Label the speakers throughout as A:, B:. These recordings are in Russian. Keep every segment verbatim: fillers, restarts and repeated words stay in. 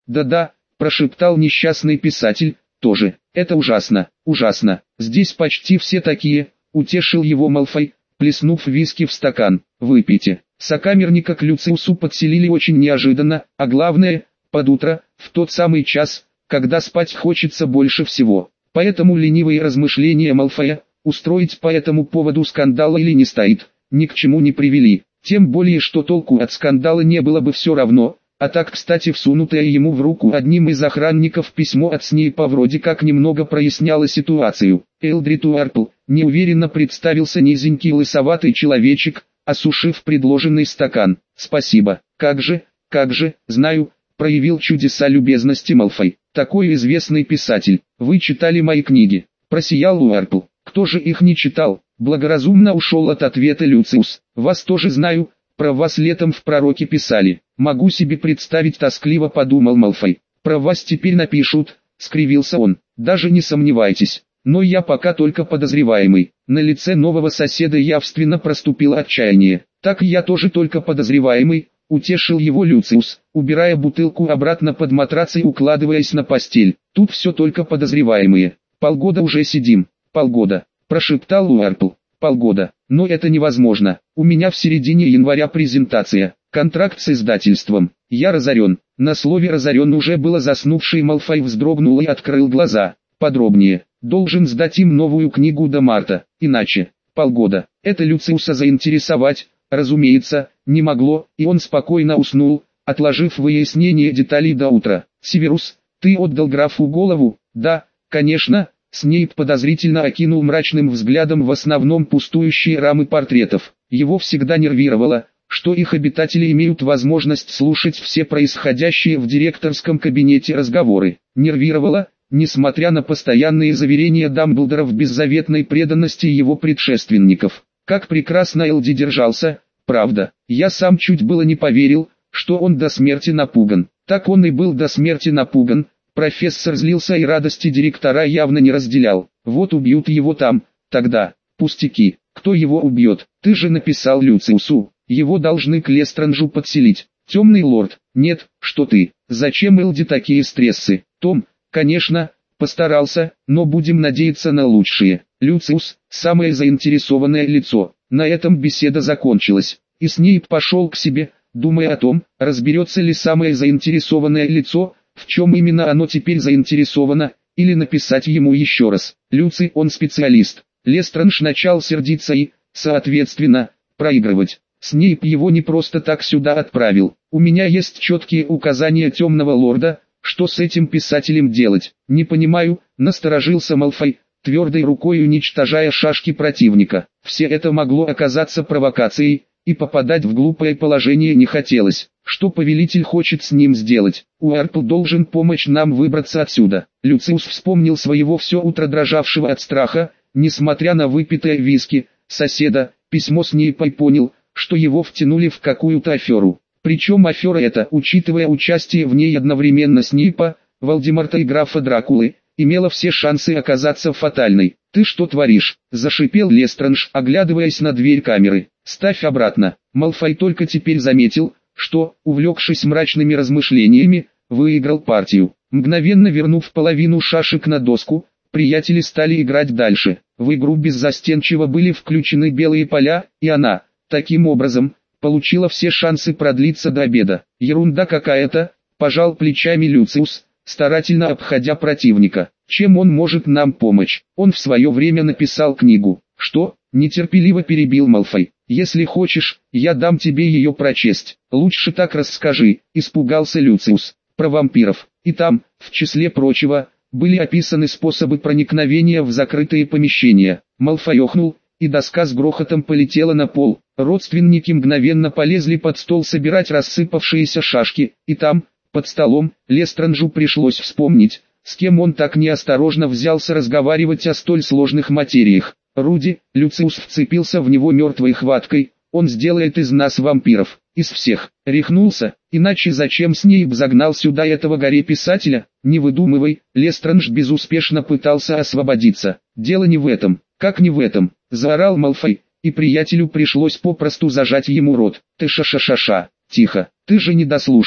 A: Да-да, прошептал несчастный писатель, тоже. Это ужасно, ужасно. Здесь почти все такие, утешил его Малфой, плеснув виски в стакан. Выпейте. Сокамерника к Люциусу подселили очень неожиданно, а главное, под утро, в тот самый час, когда спать хочется больше всего. Поэтому ленивые размышления Малфоя, устроить по этому поводу скандала или не стоит, ни к чему не привели. Тем более, что толку от скандала не было бы все равно, а так, кстати, всунутое ему в руку одним из охранников письмо от Снейпа вроде как немного проясняло ситуацию. Элдрид Уэрпл, неуверенно представился низенький лысоватый человечек, осушив предложенный стакан. «Спасибо, как же, как же, знаю», проявил чудеса любезности Малфой. «Такой известный писатель, вы читали мои книги?» Просиял Уэрпл. «Кто же их не читал?» Благоразумно ушел от ответа Люциус. «Вас тоже знаю, про вас летом в Пророке писали». «Могу себе представить», тоскливо подумал Малфой. «Про вас теперь напишут», скривился он. «Даже не сомневайтесь. Но я пока только подозреваемый». На лице нового соседа явственно проступило отчаяние. «Так я тоже только подозреваемый», утешил его Люциус, убирая бутылку обратно под матрац и укладываясь на постель. «Тут все только подозреваемые. Полгода уже сидим». «Полгода», прошептал Уэрпл. «Полгода. Но это невозможно. У меня в середине января презентация. Контракт с издательством. Я разорен». На слове «разорен» уже было заснувший Малфой вздрогнул и открыл глаза. «Подробнее. Должен сдать им новую книгу до марта. Иначе. Полгода». Это Люциуса заинтересовать, разумеется, не могло, и он спокойно уснул, отложив выяснение деталей до утра. «Северус, ты отдал графу голову?» «Да, конечно». Снейп подозрительно окинул мрачным взглядом в основном пустующие рамы портретов. Его всегда нервировало, что их обитатели имеют возможность слушать все происходящие в директорском кабинете разговоры. Нервировало, несмотря на постоянные заверения Дамблдора в беззаветной преданности его предшественников. Как прекрасно Элди держался, правда. Я сам чуть было не поверил, что он до смерти напуган. Так он и был до смерти напуган. Профессор злился и радости директора явно не разделял. Вот убьют его там, тогда, пустяки. Кто его убьет? Ты же написал Люциусу. Его должны к Лестранджу подселить. Темный лорд. Нет, что ты. Зачем Элди такие стрессы? Том, конечно, постарался, но будем надеяться на лучшее. Люциус, самое заинтересованное лицо. На этом беседа закончилась. И Снейп пошел к себе, думая о том, разберется ли самое заинтересованное лицо, в чем именно оно теперь заинтересовано, или написать ему еще раз. Люций, он специалист. Лестрандж начал сердиться и, соответственно, проигрывать. Снейп его не просто так сюда отправил. У меня есть четкие указания темного лорда, что с этим писателем делать. Не понимаю, насторожился Малфой, твердой рукой уничтожая шашки противника. Все это могло оказаться провокацией, и попадать в глупое положение не хотелось. Что повелитель хочет с ним сделать? Уэрпл должен помочь нам выбраться отсюда. Люциус вспомнил своего все утро дрожавшего от страха, несмотря на выпитое виски, соседа, письмо Снейпа, и понял, что его втянули в какую-то аферу. Причем афера эта, учитывая участие в ней одновременно Снейпа, Волдеморта и графа Дракулы, имела все шансы оказаться фатальной. «Ты что творишь?» – зашипел Лестрандж, оглядываясь на дверь камеры. «Ставь обратно». Малфой только теперь заметил, что, увлекшись мрачными размышлениями, выиграл партию. Мгновенно вернув половину шашек на доску, приятели стали играть дальше. В игру беззастенчиво были включены белые поля, и она, таким образом, получила все шансы продлиться до обеда. «Ерунда какая-то», – пожал плечами Люциус, старательно обходя противника. «Чем он может нам помочь? Он в свое время написал книгу». «Что?» – нетерпеливо перебил Малфой. «Если хочешь, я дам тебе ее прочесть». «Лучше так расскажи», – испугался Люциус. «Про вампиров». И там, в числе прочего, были описаны способы проникновения в закрытые помещения. Малфой охнул, и доска с грохотом полетела на пол. Родственники мгновенно полезли под стол собирать рассыпавшиеся шашки, и там, под столом, Лестранджу пришлось вспомнить, с кем он так неосторожно взялся разговаривать о столь сложных материях. Руди. Люциус вцепился в него мертвой хваткой. «Он сделает из нас вампиров, из всех». Рехнулся, иначе зачем Снейп загнал сюда этого горе-писателя? «Не выдумывай», Лестрандж безуспешно пытался освободиться. «Дело не в этом». «Как не в этом?» – заорал Малфой, и приятелю пришлось попросту зажать ему рот. «Ты ша-ша-ша-ша». «Тихо, ты же не дослушал».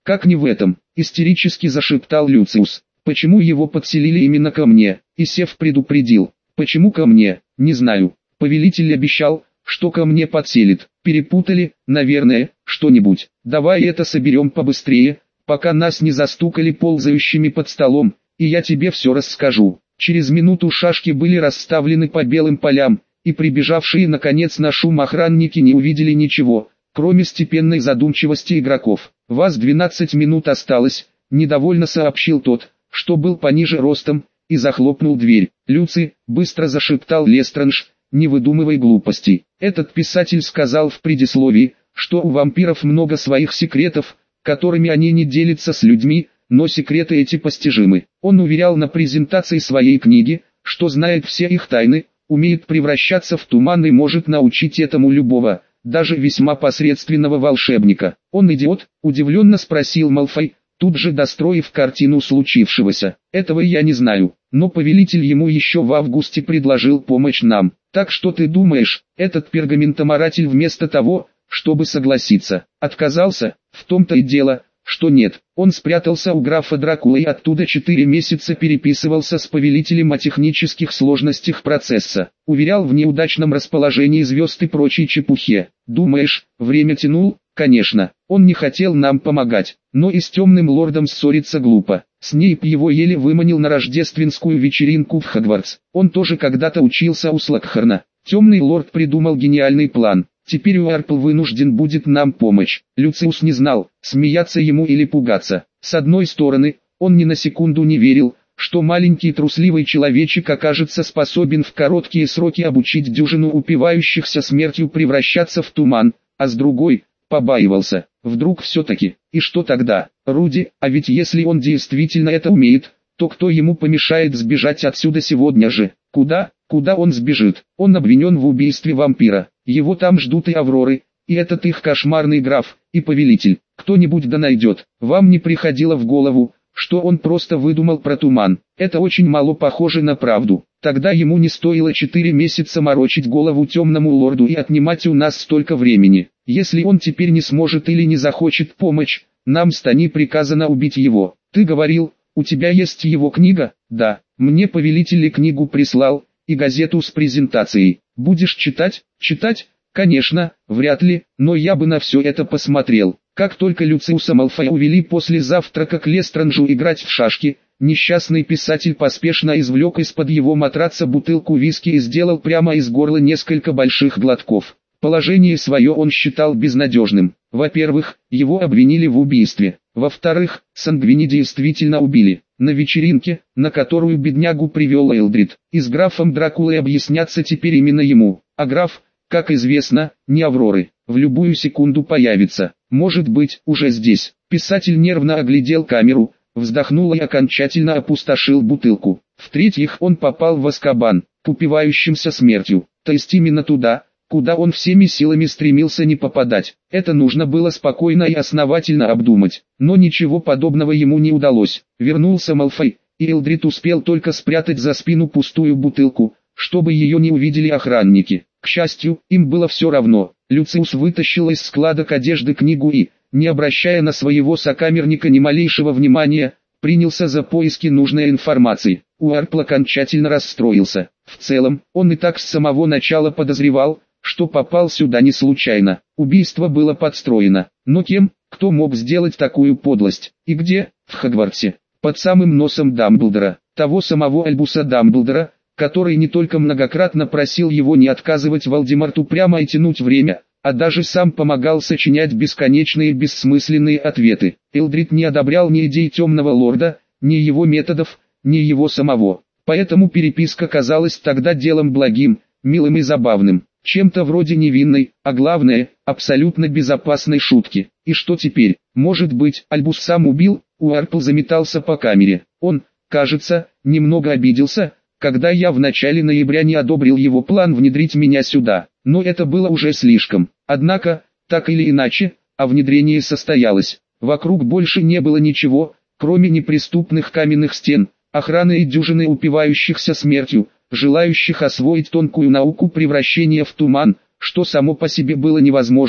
A: Как не в этом, истерически зашептал Люциус. Почему его подселили именно ко мне? И Сев предупредил. Почему ко мне? Не знаю. Повелитель обещал, что ко мне подселит. Перепутали, наверное, что-нибудь. Давай это соберем побыстрее, пока нас не застукали ползающими под столом, и я тебе все расскажу. Через минуту шашки были расставлены по белым полям, и прибежавшие наконец на шум охранники не увидели ничего, кроме степенной задумчивости игроков. «Вас двенадцать минут осталось», — недовольно сообщил тот, что был пониже ростом, и захлопнул дверь. «Люци», — быстро зашептал Лестранж, — «не выдумывай глупостей». Этот писатель сказал в предисловии, что у вампиров много своих секретов, которыми они не делятся с людьми, но секреты эти постижимы. Он уверял на презентации своей книги, что знает все их тайны, умеет превращаться в туман и может научить этому любого, даже весьма посредственного волшебника. «Он идиот?» – удивленно спросил Малфой, тут же достроив картину случившегося. «Этого я не знаю, но повелитель ему еще в августе предложил помощь нам. Так что ты думаешь, этот пергаментоморатель вместо того, чтобы согласиться, отказался? В том-то и дело, что нет. Он спрятался у графа Дракулы и оттуда четыре месяца переписывался с повелителем о технических сложностях процесса. Уверял в неудачном расположении звезд и прочей чепухе. Думаешь, время тянул? Конечно, он не хотел нам помогать, но и с темным лордом ссориться глупо. Снейп его еле выманил на рождественскую вечеринку в Хогвартс. Он тоже когда-то учился у Слокхорна. Темный лорд придумал гениальный план. Теперь Уарпл вынужден будет нам помочь. Люциус не знал, смеяться ему или пугаться. С одной стороны, он ни на секунду не верил, что маленький трусливый человечек окажется способен в короткие сроки обучить дюжину упивающихся смертью превращаться в туман, а с другой, побаивался, вдруг все-таки, и что тогда? Руди, а ведь если он действительно это умеет, то кто ему помешает сбежать отсюда сегодня же? Куда? Куда он сбежит? Он обвинен в убийстве вампира. Его там ждут и Авроры, и этот их кошмарный граф, и повелитель. Кто-нибудь да найдет. Вам не приходило в голову, что он просто выдумал про туман? Это очень мало похоже на правду. Тогда ему не стоило четыре месяца морочить голову темному лорду и отнимать у нас столько времени. Если он теперь не сможет или не захочет помочь, нам с Тони приказано убить его. Ты говорил, у тебя есть его книга? Да, мне повелитель книгу прислал, и газету с презентацией. Будешь читать? Читать? Конечно, вряд ли, но я бы на все это посмотрел. Как только Люциуса Малфоя увели после завтрака к Лестранжу играть в шашки, несчастный писатель поспешно извлек из-под его матраца бутылку виски и сделал прямо из горла несколько больших глотков. Положение свое он считал безнадежным. Во-первых, его обвинили в убийстве. Во-вторых, Сангвини действительно убили. На вечеринке, на которую беднягу привел Элдрид, и с графом Дракулой объясняться теперь именно ему. А граф, как известно, не Авроры, в любую секунду появится. Может быть, уже здесь. Писатель нервно оглядел камеру, вздохнул и окончательно опустошил бутылку. В-третьих, он попал в Азкабан, к упивающимся смертью, то есть именно туда, куда он всеми силами стремился не попадать. Это нужно было спокойно и основательно обдумать, но ничего подобного ему не удалось. Вернулся Малфой, и Элдрид успел только спрятать за спину пустую бутылку, чтобы ее не увидели охранники. К счастью, им было все равно. Люциус вытащил из складок одежды книгу и, не обращая на своего сокамерника ни малейшего внимания, принялся за поиски нужной информации. Уарпл окончательно расстроился. В целом, он и так с самого начала подозревал, что попал сюда не случайно. Убийство было подстроено. Но кем, кто мог сделать такую подлость? И где? В Хогвартсе. Под самым носом Дамблдора. Того самого Альбуса Дамблдора, который не только многократно просил его не отказывать Волдеморту прямо и тянуть время, а даже сам помогал сочинять бесконечные бессмысленные ответы. Элдрид не одобрял ни идей Темного Лорда, ни его методов, ни его самого. Поэтому переписка казалась тогда делом благим, милым и забавным. Чем-то вроде невинной, а главное, абсолютно безопасной шутки. И что теперь? Может быть, Альбус сам убил? Уарпл заметался по камере. Он, кажется, немного обиделся, когда я в начале ноября не одобрил его план внедрить меня сюда. Но это было уже слишком. Однако, так или иначе, а внедрение состоялось. Вокруг больше не было ничего, кроме неприступных каменных стен, охраны и дюжины упивающихся смертью, желающих освоить тонкую науку превращения в туман, что само по себе было невозможно,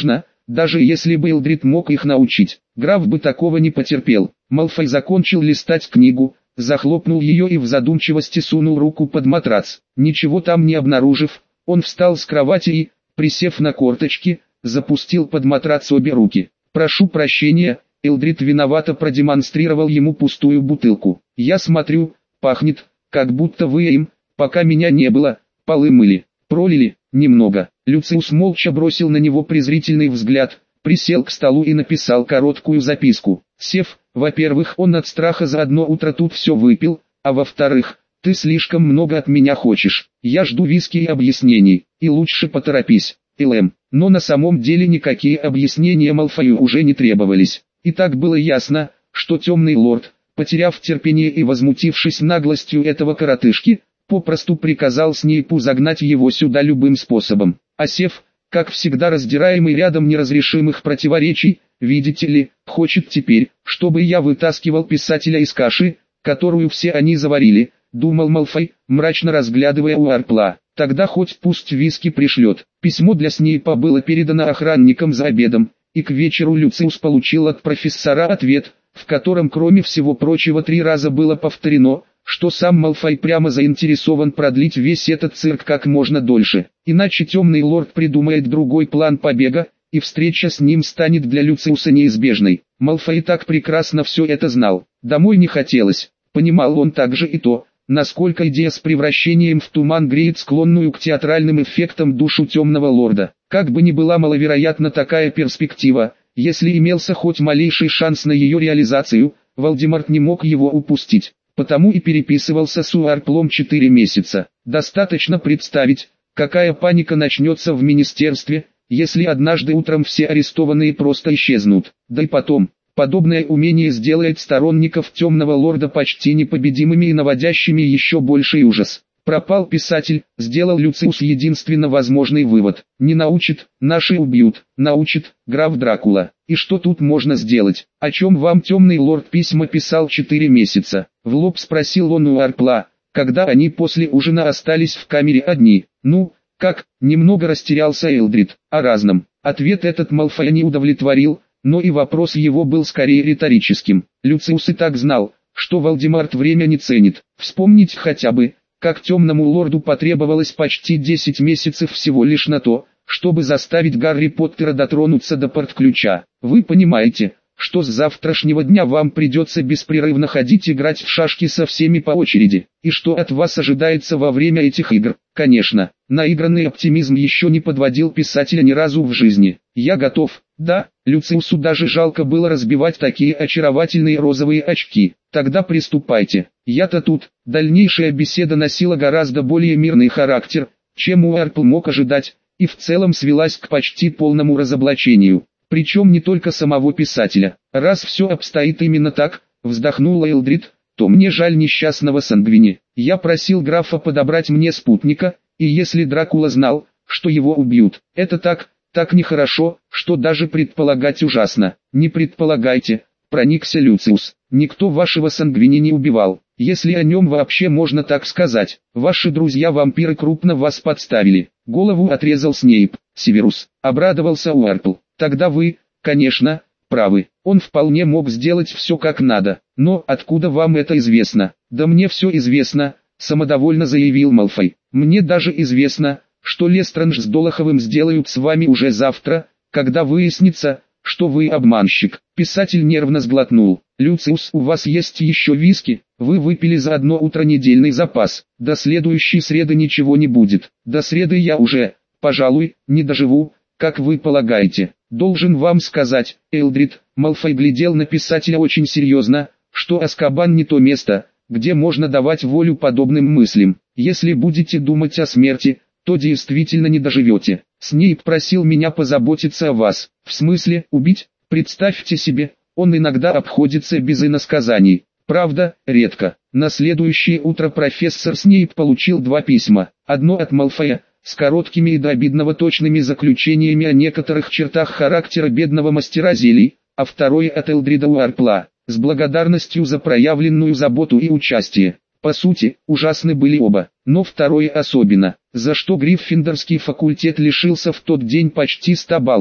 A: даже если бы Элдрид мог их научить. Граф бы такого не потерпел. Малфой закончил листать книгу, захлопнул ее и в задумчивости сунул руку под матрац. Ничего там не обнаружив, он встал с кровати и, присев на корточки, запустил под матрац обе руки. «Прошу прощения», Элдрид виновато продемонстрировал ему пустую бутылку. «Я смотрю, пахнет, как будто вы им, пока меня не было, полы мыли. Пролили, немного». Люциус молча бросил на него презрительный взгляд, присел к столу и написал короткую записку. «Сев, во-первых, он от страха за одно утро тут все выпил, а во-вторых, ты слишком много от меня хочешь. Я жду виски и объяснений, и лучше поторопись, Элэм». Но на самом деле никакие объяснения Малфою уже не требовались. И так было ясно, что темный лорд, потеряв терпение и возмутившись наглостью этого коротышки, попросту приказал Снейпу загнать его сюда любым способом. А Сев, как всегда раздираемый рядом неразрешимых противоречий, видите ли, хочет теперь, чтобы я вытаскивал писателя из каши, которую все они заварили, думал Малфой, мрачно разглядывая Уарпла. Тогда хоть пусть виски пришлет. Письмо для Снейпа было передано охранникам за обедом, и к вечеру Люциус получил от профессора ответ, в котором кроме всего прочего три раза было повторено, что сам Малфой прямо заинтересован продлить весь этот цирк как можно дольше. Иначе темный лорд придумает другой план побега, и встреча с ним станет для Люциуса неизбежной. Малфой так прекрасно все это знал. Домой не хотелось. Понимал он также и то, насколько идея с превращением в туман греет склонную к театральным эффектам душу темного лорда. Как бы ни была маловероятна такая перспектива, если имелся хоть малейший шанс на ее реализацию, Волдеморт не мог его упустить. Потому и переписывался с Уарплом четыре месяца. Достаточно представить, какая паника начнется в министерстве, если однажды утром все арестованные просто исчезнут. Да и потом, подобное умение сделает сторонников темного лорда почти непобедимыми и наводящими еще больший ужас. Пропал писатель, сделал Люциус единственно возможный вывод. Не научит, наши убьют, научит, граф Дракула. И что тут можно сделать? О чем вам темный лорд письма писал четыре месяца? В лоб спросил он у Арпла, когда они после ужина остались в камере одни. Ну, как, немного растерялся Элдрид, о разном. Ответ этот Малфоя не удовлетворил, но и вопрос его был скорее риторическим. Люциус и так знал, что Волдеморт время не ценит. Вспомнить хотя бы, как темному лорду потребовалось почти десять месяцев всего лишь на то, чтобы заставить Гарри Поттера дотронуться до портключа. Вы понимаете, что с завтрашнего дня вам придется беспрерывно ходить играть в шашки со всеми по очереди, и что от вас ожидается во время этих игр. Конечно, наигранный оптимизм еще не подводил писателя ни разу в жизни. Я готов, да, Люциусу даже жалко было разбивать такие очаровательные розовые очки. Тогда приступайте, я-то тут. Дальнейшая беседа носила гораздо более мирный характер, чем Уарпл мог ожидать, и в целом свелась к почти полному разоблачению. Причем не только самого писателя. Раз все обстоит именно так, вздохнула Элдрид, то мне жаль несчастного Сангвини. Я просил графа подобрать мне спутника, и если Дракула знал, что его убьют, это так, так нехорошо, что даже предполагать ужасно. Не предполагайте, проникся Люциус. Никто вашего Сангвини не убивал, если о нем вообще можно так сказать. Ваши друзья-вампиры крупно вас подставили. Голову отрезал Снейп. Северус, обрадовался Уарпл. Тогда вы, конечно, правы. Он вполне мог сделать все как надо. Но откуда вам это известно? Да мне все известно, самодовольно заявил Малфой. Мне даже известно, что Лестрендж с Долоховым сделают с вами уже завтра, когда выяснится, что вы обманщик. Писатель нервно сглотнул. Люциус, у вас есть еще виски? Вы выпили за одно утро недельный запас. До следующей среды ничего не будет. До среды я уже, пожалуй, не доживу, как вы полагаете. Должен вам сказать, Элдрид, Малфой глядел на писателя очень серьезно, что Азкабан не то место, где можно давать волю подобным мыслям. Если будете думать о смерти, то действительно не доживете. Снейп просил меня позаботиться о вас. В смысле, убить? Представьте себе, он иногда обходится без иносказаний. Правда, редко. На следующее утро профессор Снейп получил два письма. Одно от Малфоя, с короткими и до обидного точными заключениями о некоторых чертах характера бедного мастера зелий, а второе от Элдрида Уарпла, с благодарностью за проявленную заботу и участие. По сути, ужасны были оба, но второе особенно, за что Гриффиндорский факультет лишился в тот день почти ста баллов.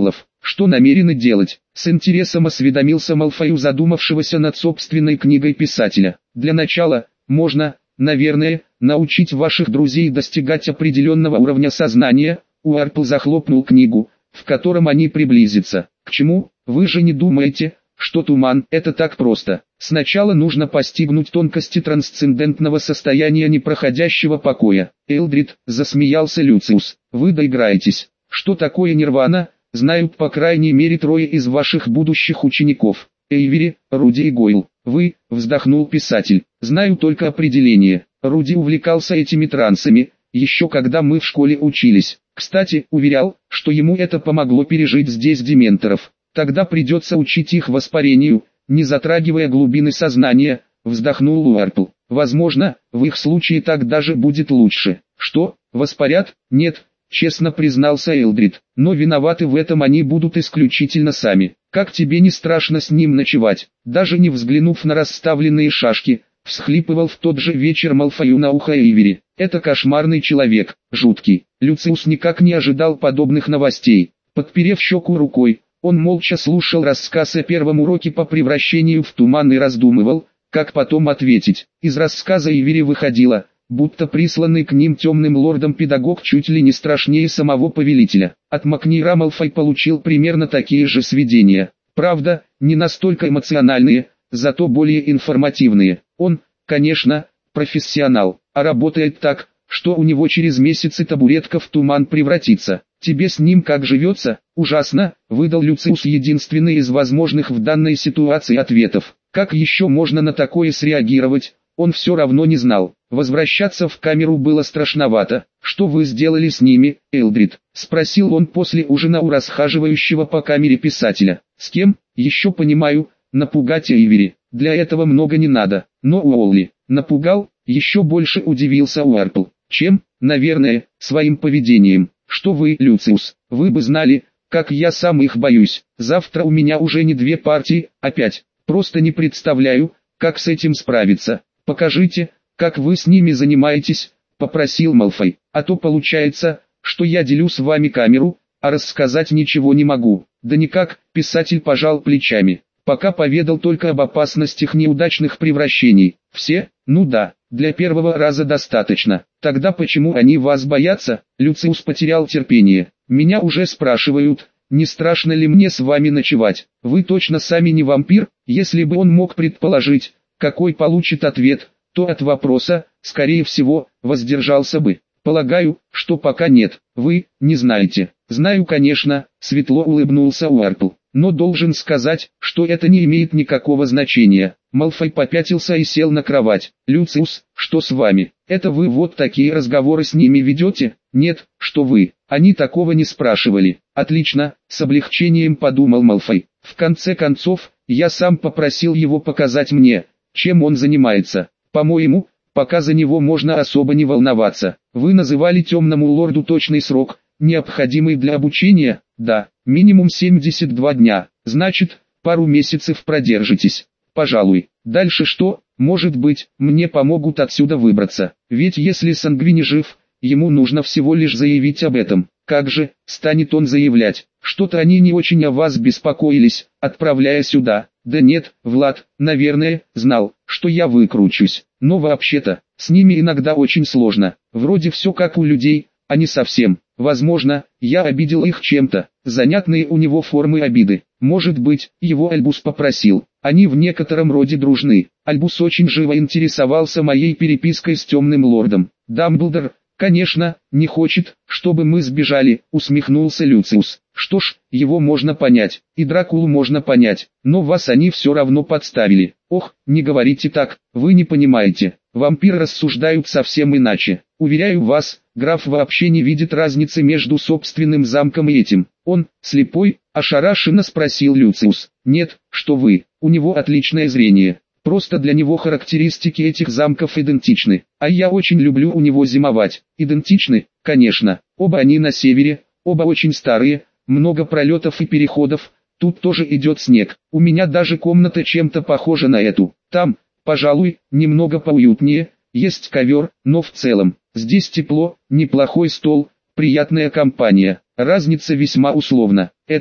A: Что намерены делать? С интересом осведомился Малфой у задумавшегося над собственной книгой писателя. Для начала, можно, наверное, научить ваших друзей достигать определенного уровня сознания. Уарпл захлопнул книгу, в котором они приблизятся. К чему? Вы же не думаете, что туман – это так просто. Сначала нужно постигнуть тонкости трансцендентного состояния непроходящего покоя. Элдрид, засмеялся Люциус, вы доиграетесь. Что такое нирвана? Знают по крайней мере трое из ваших будущих учеников. Эйвери, Руди и Гойл. Вы, вздохнул писатель, знаю только определение. Руди увлекался этими трансами, еще когда мы в школе учились. Кстати, уверял, что ему это помогло пережить здесь дементоров. Тогда придется учить их воспарению, не затрагивая глубины сознания, вздохнул Уарпл. Возможно, в их случае так даже будет лучше. Что, воспарят? Нет, честно признался Элдрид, но виноваты в этом они будут исключительно сами. Как тебе не страшно с ним ночевать? Даже не взглянув на расставленные шашки, всхлипывал в тот же вечер Малфою на ухо Эйвери. Это кошмарный человек, жуткий. Люциус никак не ожидал подобных новостей. Подперев щеку рукой, он молча слушал рассказ о первом уроке по превращению в туман и раздумывал, как потом ответить. Из рассказа Эйвери выходило, будто присланный к ним темным лордом педагог чуть ли не страшнее самого повелителя. От Макнира Малфой получил примерно такие же сведения. Правда, не настолько эмоциональные, зато более информативные. Он, конечно, профессионал, а работает так, что у него через месяцы табуретка в туман превратится. Тебе с ним как живется? Ужасно, выдал Люциус единственный из возможных в данной ситуации ответов. Как еще можно на такое среагировать? Он все равно не знал. Возвращаться в камеру было страшновато. Что вы сделали с ними, Элдрид? Спросил он после ужина у расхаживающего по камере писателя. С кем? Еще понимаю, напугать Эйвери. Для этого много не надо. Но Уолли напугал, еще больше удивился Уарпл. Чем? Наверное, своим поведением. Что вы, Люциус, вы бы знали, как я сам их боюсь. Завтра у меня уже не две партии, а пять. Просто не представляю, как с этим справиться. Покажите, как вы с ними занимаетесь, попросил Малфой. А то получается, что я делю с вами камеру, а рассказать ничего не могу. Да никак, писатель пожал плечами. Пока поведал только об опасностях неудачных превращений. Все? Ну да, для первого раза достаточно. Тогда почему они вас боятся? Люциус потерял терпение. Меня уже спрашивают, не страшно ли мне с вами ночевать. Вы точно сами не вампир? Если бы он мог предположить, какой получит ответ, то от вопроса, скорее всего, воздержался бы. Полагаю, что пока нет. Вы не знаете. Знаю, конечно, светло улыбнулся Уарпл. Но должен сказать, что это не имеет никакого значения. Малфой попятился и сел на кровать. Люциус, что с вами? Это вы вот такие разговоры с ними ведете? Нет, что вы. Они такого не спрашивали. Отлично, с облегчением подумал Малфой. В конце концов, я сам попросил его показать мне, чем он занимается. По-моему, пока за него можно особо не волноваться. Вы называли темному лорду точный срок, необходимый для обучения? Да, минимум семьдесят два дня. Значит, пару месяцев продержитесь. Пожалуй. Дальше что? Может быть, мне помогут отсюда выбраться. Ведь если Сангвини жив, ему нужно всего лишь заявить об этом. Как же, станет он заявлять? Что-то они не очень о вас беспокоились, отправляя сюда. Да нет, Влад, наверное, знал, что я выкручусь. Но вообще-то, с ними иногда очень сложно. Вроде все как у людей, а не совсем. Возможно, я обидел их чем-то. Занятные у него формы обиды. Может быть, его Альбус попросил. Они в некотором роде дружны. Альбус очень живо интересовался моей перепиской с темным лордом. Дамблдор, конечно, не хочет, чтобы мы сбежали, усмехнулся Люциус. Что ж, его можно понять, и Дракулу можно понять, но вас они все равно подставили. Ох, не говорите так, вы не понимаете. Вампиры рассуждают совсем иначе. Уверяю вас, граф вообще не видит разницы между собственным замком и этим. Он, слепой, ошарашенно спросил Люциус. Нет, что вы, у него отличное зрение. Просто для него характеристики этих замков идентичны. А я очень люблю у него зимовать. Идентичны, конечно. Оба они на севере, оба очень старые, много пролетов и переходов. Тут тоже идет снег. У меня даже комната чем-то похожа на эту. Там, пожалуй, немного поуютнее, есть ковер, но в целом, здесь тепло, неплохой стол, приятная компания. Разница весьма условна. Это,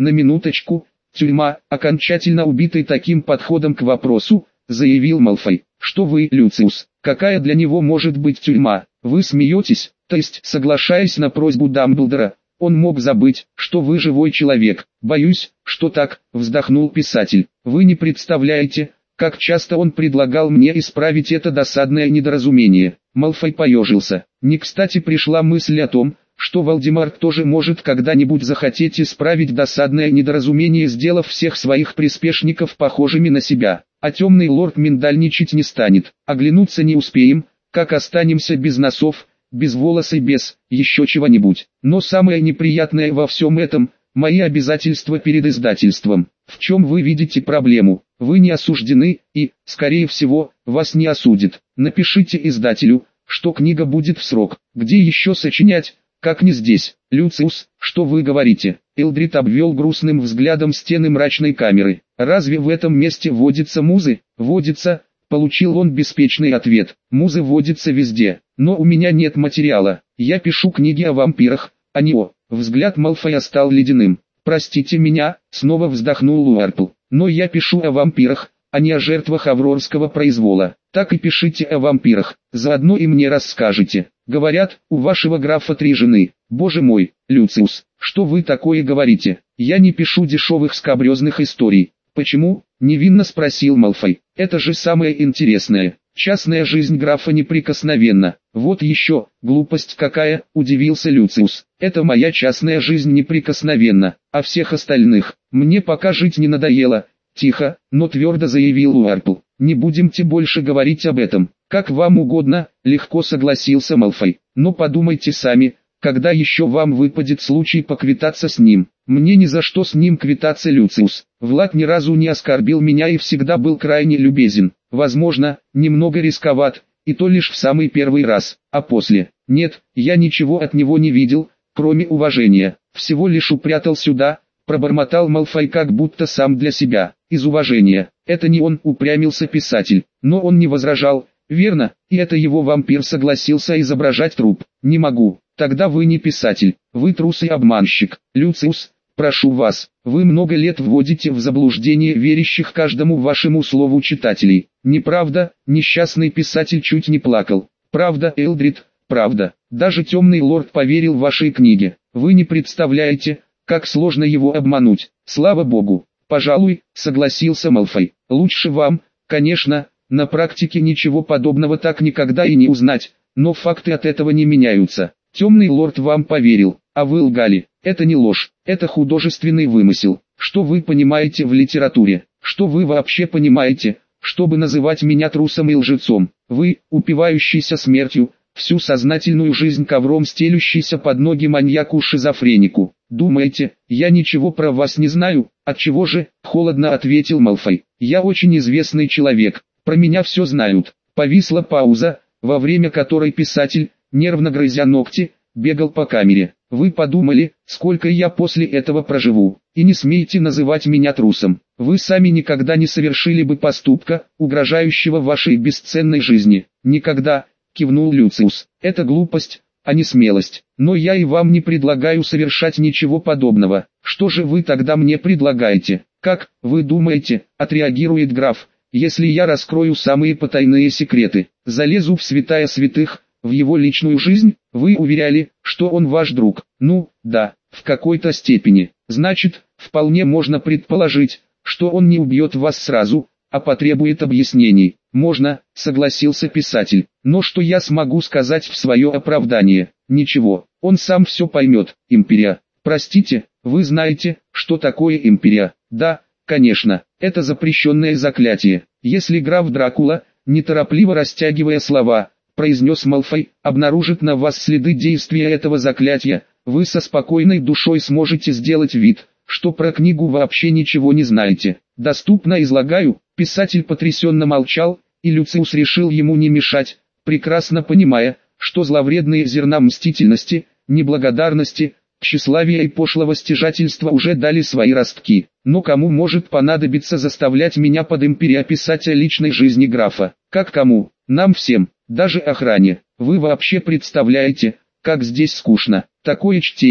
A: На минуточку, тюрьма, окончательно убитый таким подходом к вопросу, заявил Малфой. Что вы, Люциус, какая для него может быть тюрьма? Вы смеетесь, то есть, соглашаясь на просьбу Дамблдора, он мог забыть, что вы живой человек. Боюсь, что так, вздохнул писатель. Вы не представляете, как часто он предлагал мне исправить это досадное недоразумение. Малфой поежился. Не кстати пришла мысль о том, что Волдемарт тоже может когда-нибудь захотеть исправить досадное недоразумение, сделав всех своих приспешников похожими на себя. А темный лорд миндальничать не станет. Оглянуться не успеем, как останемся без носов, без волос и без еще чего-нибудь. Но самое неприятное во всем этом – мои обязательства перед издательством. В чем вы видите проблему? Вы не осуждены, и, скорее всего, вас не осудят. Напишите издателю, что книга будет в срок. Где еще сочинять, как не здесь? Люциус, что вы говорите? Элдрид обвел грустным взглядом стены мрачной камеры. Разве в этом месте водятся музы? Водятся, получил он беспечный ответ. Музы водятся везде, но у меня нет материала. Я пишу книги о вампирах, а не о... Взгляд Малфоя стал ледяным. «Простите меня», — снова вздохнул Луэрпл, — «но я пишу о вампирах, а не о жертвах аврорского произвола. Так и пишите о вампирах, заодно и мне расскажете. Говорят, у вашего графа три жены. Боже мой, Люциус, что вы такое говорите? Я не пишу дешевых скабрезных историй». «Почему?» — невинно спросил Малфой. «Это же самое интересное. Частная жизнь графа неприкосновенна». «Вот еще, глупость какая», — удивился Люциус. «Это моя частная жизнь неприкосновенна, а всех остальных, мне пока жить не надоело». «Тихо, но твердо заявил Уэрпл. Не будемте больше говорить об этом». «Как вам угодно», — легко согласился Малфой. «Но подумайте сами, когда еще вам выпадет случай поквитаться с ним?» «Мне ни за что с ним квитаться, Люциус. Влад ни разу не оскорбил меня и всегда был крайне любезен. Возможно, немного рисковат, и то лишь в самый первый раз, а после. Нет, я ничего от него не видел, кроме уважения. Всего лишь упрятал сюда», — пробормотал Малфой как будто сам для себя. «Из уважения. Это не он», — упрямился писатель. Но он не возражал. «Верно, и это его вампир согласился изображать труп. Не могу. Тогда вы не писатель, вы трус и обманщик. Люциус, прошу вас, вы много лет вводите в заблуждение верящих каждому вашему слову читателей. Неправда?» Несчастный писатель чуть не плакал. «Правда, Элдрид, правда. Даже темный лорд поверил вашей книге. Вы не представляете, как сложно его обмануть. Слава богу». «Пожалуй», — согласился Малфой. «Лучше вам, конечно, на практике ничего подобного так никогда и не узнать, но факты от этого не меняются. Темный лорд вам поверил, а вы лгали. Это не ложь, это художественный вымысел. Что вы понимаете в литературе? Что вы вообще понимаете, чтобы называть меня трусом и лжецом? Вы, упивающийся смертью, всю сознательную жизнь ковром стелющийся под ноги маньяку-шизофренику. Думаете, я ничего про вас не знаю? Отчего же?» — холодно ответил Малфой. «Я очень известный человек, про меня все знают». Повисла пауза, во время которой писатель, нервно грызя ногти, бегал по камере. «Вы подумали, сколько я после этого проживу, и не смейте называть меня трусом. Вы сами никогда не совершили бы поступка, угрожающего вашей бесценной жизни». «Никогда», — кивнул Люциус. «Это глупость, а не смелость. Но я и вам не предлагаю совершать ничего подобного. Что же вы тогда мне предлагаете? Как, вы думаете, отреагирует граф, если я раскрою самые потайные секреты, залезу в святая святых, в его личную жизнь? Вы уверяли, что он ваш друг. Ну, да, в какой-то степени. Значит, вполне можно предположить, что он не убьет вас сразу, а потребует объяснений». «Можно», — согласился писатель. «Но что я смогу сказать в свое оправдание? Ничего, он сам все поймет. Империя. Простите, вы знаете, что такое империя?» «Да, конечно, это запрещенное заклятие. Если граф Дракула, неторопливо растягивая слова, произнес Малфой, обнаружит на вас следы действия этого заклятия, вы со спокойной душой сможете сделать вид, что про книгу вообще ничего не знаете. Доступно излагаю». Писатель потрясенно молчал, и Люциус решил ему не мешать, прекрасно понимая, что зловредные зерна мстительности, неблагодарности, тщеславия и пошлого стяжательства уже дали свои ростки. «Но кому может понадобиться заставлять меня под империей писать о личной жизни графа? Как кому? Нам всем, даже охране. Вы вообще представляете, как здесь скучно. Такое чтение,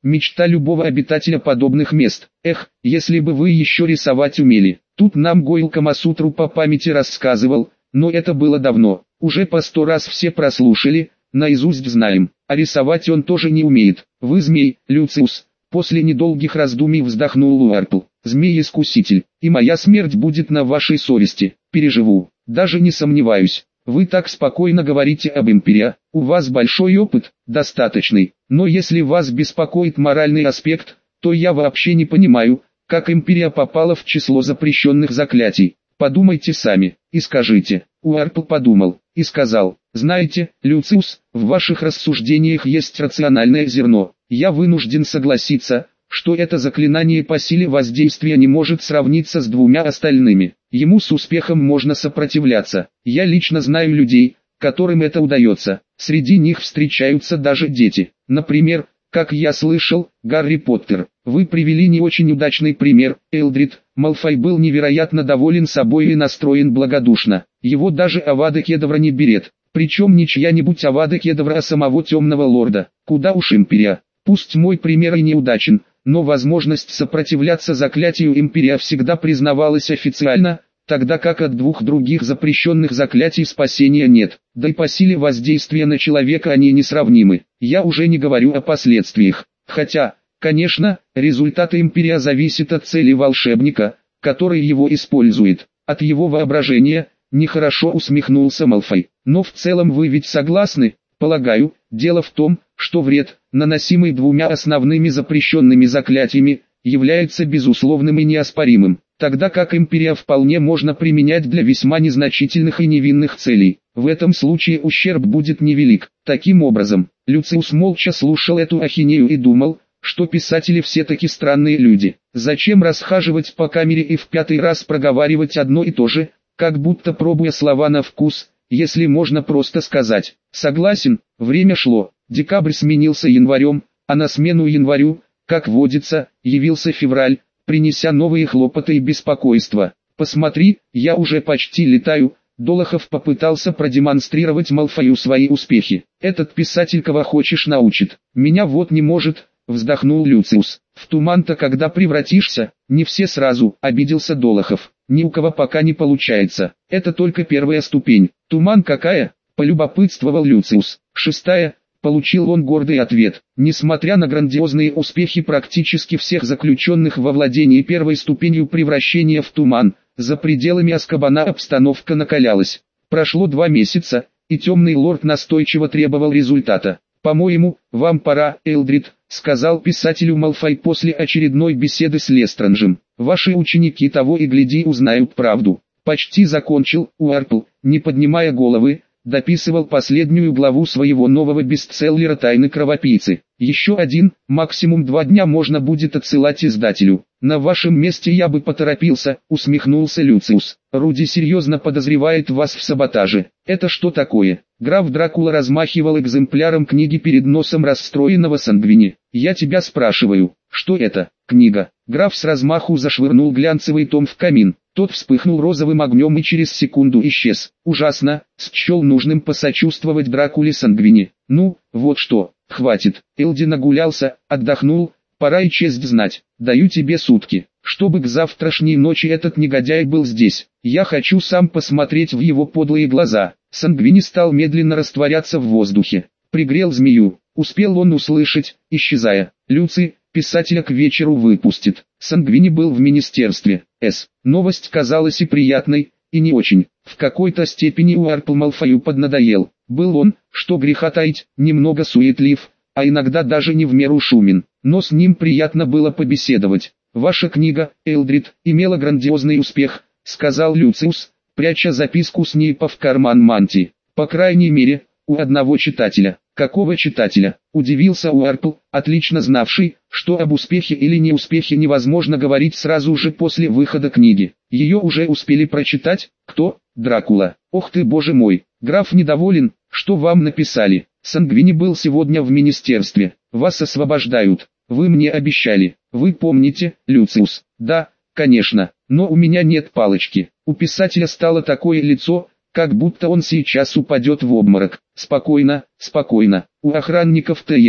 A: мечта любого обитателя подобных мест. Эх, если бы вы еще рисовать умели. Тут нам Гойл Камасутру по памяти рассказывал, но это было давно. Уже по сто раз все прослушали, наизусть знаем. А рисовать он тоже не умеет. Вы змей, Люциус. После недолгих раздумий вздохнул Уарпл. Змей-искуситель, и моя смерть будет на вашей совести. Переживу, даже не сомневаюсь. Вы так спокойно говорите об Империи, у вас большой опыт, достаточный. Но если вас беспокоит моральный аспект, то я вообще не понимаю, как Империя попала в число запрещенных заклятий. Подумайте сами, и скажите. Уарпл подумал, и сказал, знаете, Люциус, в ваших рассуждениях есть рациональное зерно. Я вынужден согласиться, что это заклинание по силе воздействия не может сравниться с двумя остальными. Ему с успехом можно сопротивляться. Я лично знаю людей, которым это удается. Среди них встречаются даже дети. Например, как я слышал, Гарри Поттер. Вы привели не очень удачный пример, Элдрид. Малфой был невероятно доволен собой и настроен благодушно. Его даже Авада Кедавра не берет. Причем не чья-нибудь Авада Кедавра, а самого Темного Лорда. Куда уж Империя. Пусть мой пример и неудачен, но возможность сопротивляться заклятию Империя всегда признавалась официально, тогда как от двух других запрещенных заклятий спасения нет, да и по силе воздействия на человека они несравнимы. Я уже не говорю о последствиях, хотя, конечно, результаты Империя зависят от цели волшебника, который его использует, от его воображения. Нехорошо усмехнулся Малфой. Но в целом вы ведь согласны? Полагаю, дело в том, что вред, наносимый двумя основными запрещенными заклятиями, является безусловным и неоспоримым, тогда как Империя вполне можно применять для весьма незначительных и невинных целей. В этом случае ущерб будет невелик. Таким образом, Люциус молча слушал эту ахинею и думал, что писатели все-таки странные люди. Зачем расхаживать по камере и в пятый раз проговаривать одно и то же, как будто пробуя слова на вкус, если можно просто сказать «согласен». Время шло, декабрь сменился январем, а на смену январю, как водится, явился февраль, принеся новые хлопоты и беспокойства. «Посмотри, я уже почти летаю», Долохов попытался продемонстрировать Малфою свои успехи. «Этот писатель кого хочешь научит, меня вот не может», вздохнул Люциус. «В туман-то когда превратишься, не все сразу», обиделся Долохов. «Ни у кого пока не получается, это только первая ступень». «Туман какая?» полюбопытствовал Люциус. «Шестая», получил он гордый ответ. Несмотря на грандиозные успехи практически всех заключенных во владении первой ступенью превращения в туман, за пределами Азкабана обстановка накалялась. Прошло два месяца, и Темный Лорд настойчиво требовал результата. «По-моему, вам пора, Элдрид», — сказал писателю Малфой после очередной беседы с Лестранджем. «Ваши ученики того и гляди узнают правду». Почти закончил, Уарпл, не поднимая головы, дописывал последнюю главу своего нового бестселлера «Тайны кровопийцы». Еще один, максимум два дня можно будет отсылать издателю. «На вашем месте я бы поторопился», — усмехнулся Люциус. «Руди серьезно подозревает вас в саботаже». «Это что такое?» Граф Дракула размахивал экземпляром книги перед носом расстроенного Сангвини. «Я тебя спрашиваю, что это?» «Книга». Граф с размаху зашвырнул глянцевый том в камин. Тот вспыхнул розовым огнем и через секунду исчез. «Ужасно», — счел нужным посочувствовать Дракуле Сангвини. «Ну, вот что, хватит». Элди нагулялся, отдохнул, пора и честь знать. Даю тебе сутки, чтобы к завтрашней ночи этот негодяй был здесь. Я хочу сам посмотреть в его подлые глаза». Сангвини стал медленно растворяться в воздухе. Пригрел змею. Успел он услышать, исчезая. «Люци, писателя к вечеру выпустит». Сангвини был в министерстве. С. Новость казалась и приятной, и не очень. В какой-то степени Уарпл Малфою поднадоел. Был он, что греха таить, немного суетлив, а иногда даже не в меру шумен. Но с ним приятно было побеседовать. «Ваша книга, Элдрид, имела грандиозный успех», — сказал Люциус, пряча записку Снейпа в карман мантии. «По крайней мере, у одного читателя». «Какого читателя?» — удивился Уарпл, отлично знавший, что об успехе или неуспехе невозможно говорить сразу же после выхода книги. «Ее уже успели прочитать?» «Кто?» «Дракула». «Ох ты, боже мой! Граф недоволен, что вам написали?» «Сангвини был сегодня в министерстве. Вас освобождают. Вы мне обещали. Вы помните, Люциус?» «Да, конечно, но у меня нет палочки». У писателя стало такое лицо, как будто он сейчас упадет в обморок. «Спокойно, спокойно, у охранников-то есть».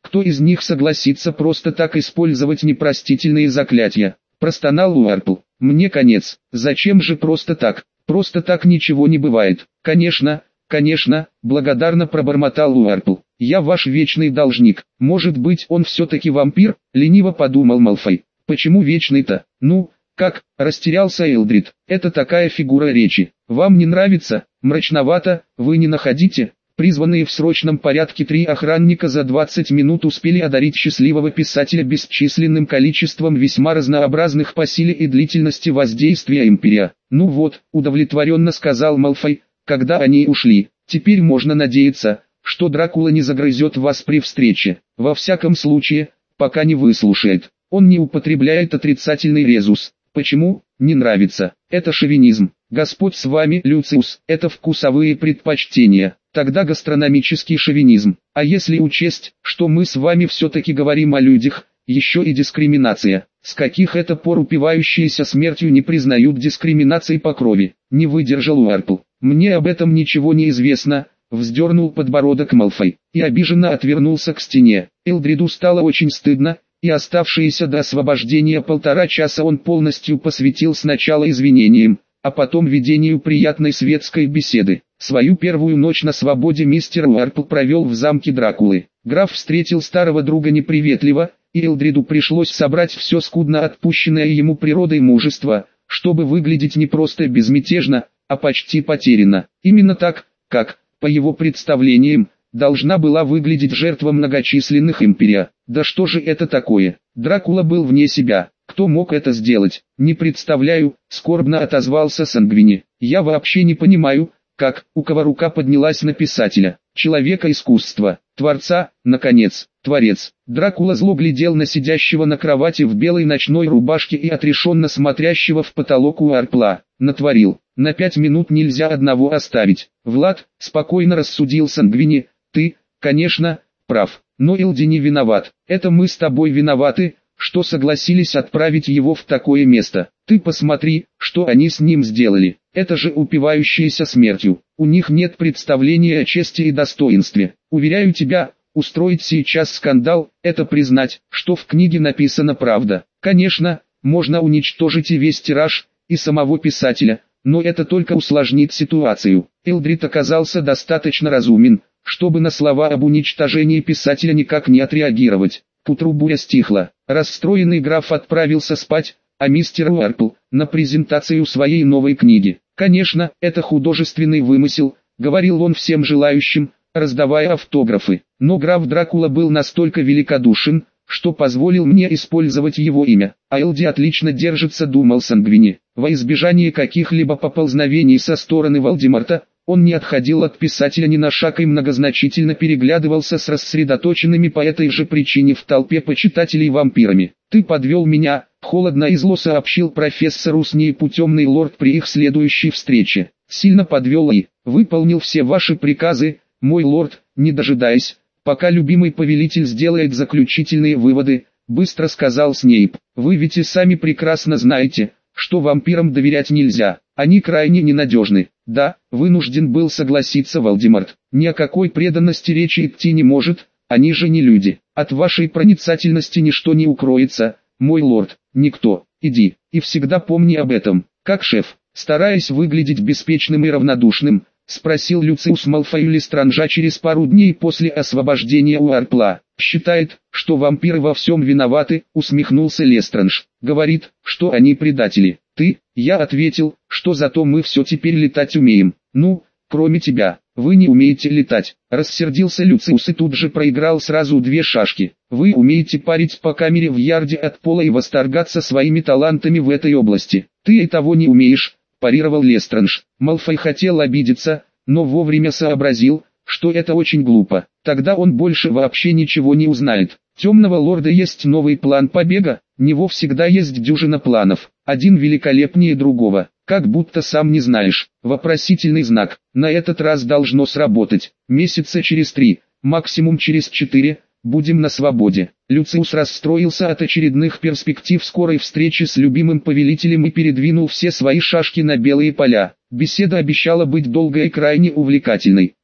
A: Кто из них согласится просто так использовать непростительные заклятия? Простонал Уэрпл. Мне конец. Зачем же просто так? Просто так ничего не бывает. Конечно, конечно, благодарно пробормотал Уэрпл. Я ваш вечный должник. Может быть, он все-таки вампир? Лениво подумал Малфой. Почему вечный-то? Ну, как? Растерялся Элдрид. Это такая фигура речи. Вам не нравится? Мрачновато, вы не находите? Призванные в срочном порядке три охранника за двадцать минут успели одарить счастливого писателя бесчисленным количеством весьма разнообразных по силе и длительности воздействия империя. Ну вот, удовлетворенно сказал Малфой, когда они ушли. Теперь можно надеяться, что Дракула не загрызет вас при встрече. Во всяком случае, пока не выслушает. Он не употребляет отрицательный резус. Почему? Не нравится. Это шовинизм. Господь с вами, Люциус, это вкусовые предпочтения. Тогда гастрономический шовинизм. А если учесть, что мы с вами все-таки говорим о людях, еще и дискриминация. С каких это пор упивающиеся смертью не признают дискриминации по крови? Не выдержал Уэрпл. Мне об этом ничего не известно, вздернул подбородок Малфой, и обиженно отвернулся к стене. Элдриду стало очень стыдно, и оставшиеся до освобождения полтора часа он полностью посвятил сначала извинениям, а потом ведению приятной светской беседы. Свою первую ночь на свободе мистер Уэрпл провел в замке Дракулы. Граф встретил старого друга неприветливо, и Элдриду пришлось собрать все скудно отпущенное ему природой мужество, чтобы выглядеть не просто безмятежно, а почти потерянно. Именно так, как, по его представлениям, должна была выглядеть жертва многочисленных империя. Да что же это такое? Дракула был вне себя. Кто мог это сделать? Не представляю, скорбно отозвался Сангвини. Я вообще не понимаю, как, у кого рука поднялась на писателя, человека искусства, творца, наконец, творец. Дракула зло глядел на сидящего на кровати в белой ночной рубашке и отрешенно смотрящего в потолок Уэрпла. Натворил. На пять минут нельзя одного оставить. Влад, спокойно рассудил Сангвини, ты, конечно, прав, но Элди не виноват. Это мы с тобой виноваты, что согласились отправить его в такое место. Ты посмотри, что они с ним сделали. Это же упивающиеся смертью. У них нет представления о чести и достоинстве. Уверяю тебя, устроить сейчас скандал, это признать, что в книге написана правда. Конечно, можно уничтожить и весь тираж, и самого писателя, но это только усложнит ситуацию. Элдрид оказался достаточно разумен, чтобы на слова об уничтожении писателя никак не отреагировать. К утру буря стихла. Расстроенный граф отправился спать, а мистер Уэрпл на презентацию своей новой книги. Конечно, это художественный вымысел, говорил он всем желающим, раздавая автографы. Но граф Дракула был настолько великодушен, что позволил мне использовать его имя. А Элди отлично держится, думал Сангвини. Во избежание каких-либо поползновений со стороны Волдеморта, он не отходил от писателя ни на шаг и многозначительно переглядывался с рассредоточенными по этой же причине в толпе почитателей вампирами. «Ты подвел меня», — холодно и зло сообщил профессору Снейпу темный лорд при их следующей встрече. «Сильно подвел и выполнил все ваши приказы, мой лорд, не дожидаясь, пока любимый повелитель сделает заключительные выводы», — быстро сказал Снейп. «Вы ведь и сами прекрасно знаете, что вампирам доверять нельзя, они крайне ненадежны». «Да», — вынужден был согласиться Волдеморт. «Ни о какой преданности речи идти не может, они же не люди. От вашей проницательности ничто не укроется, мой лорд, никто. Иди, и всегда помни об этом». «Как шеф?» Стараясь выглядеть беспечным и равнодушным, спросил Люциус Малфой Лестранжа через пару дней после освобождения Уэрпла. «Считает, что вампиры во всем виноваты», — усмехнулся Лестранж. «Говорит, что они предатели. Ты?» Я ответил, что зато мы все теперь летать умеем. «Ну, кроме тебя, вы не умеете летать», — рассердился Люциус и тут же проиграл сразу две шашки. «Вы умеете парить по камере в ярде от пола и восторгаться своими талантами в этой области. Ты и того не умеешь», — парировал Лестранж. Малфой хотел обидеться, но вовремя сообразил, что это очень глупо. Тогда он больше вообще ничего не узнает. Темного лорда есть новый план побега, него всегда есть дюжина планов, один великолепнее другого, как будто сам не знаешь. Вопросительный знак, на этот раз должно сработать. Месяца через три, максимум через четыре, будем на свободе. Люциус расстроился от очередных перспектив скорой встречи с любимым повелителем и передвинул все свои шашки на белые поля. Беседа обещала быть долгой и крайне увлекательной.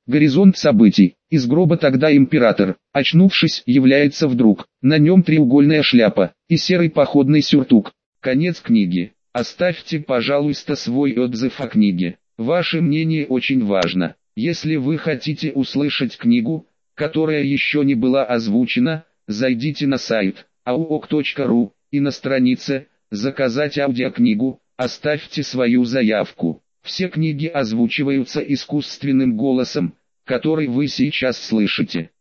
A: Горизонт событий. Из гроба тогда император, очнувшись, является вдруг. На нем треугольная шляпа и серый походный сюртук. Конец книги. Оставьте, пожалуйста, свой отзыв о книге. Ваше мнение очень важно. Если вы хотите услышать книгу, которая еще не была озвучена, зайдите на сайт ауок точка ру и на странице «Заказать аудиокнигу» оставьте свою заявку. Все книги озвучиваются искусственным голосом, который вы сейчас слышите.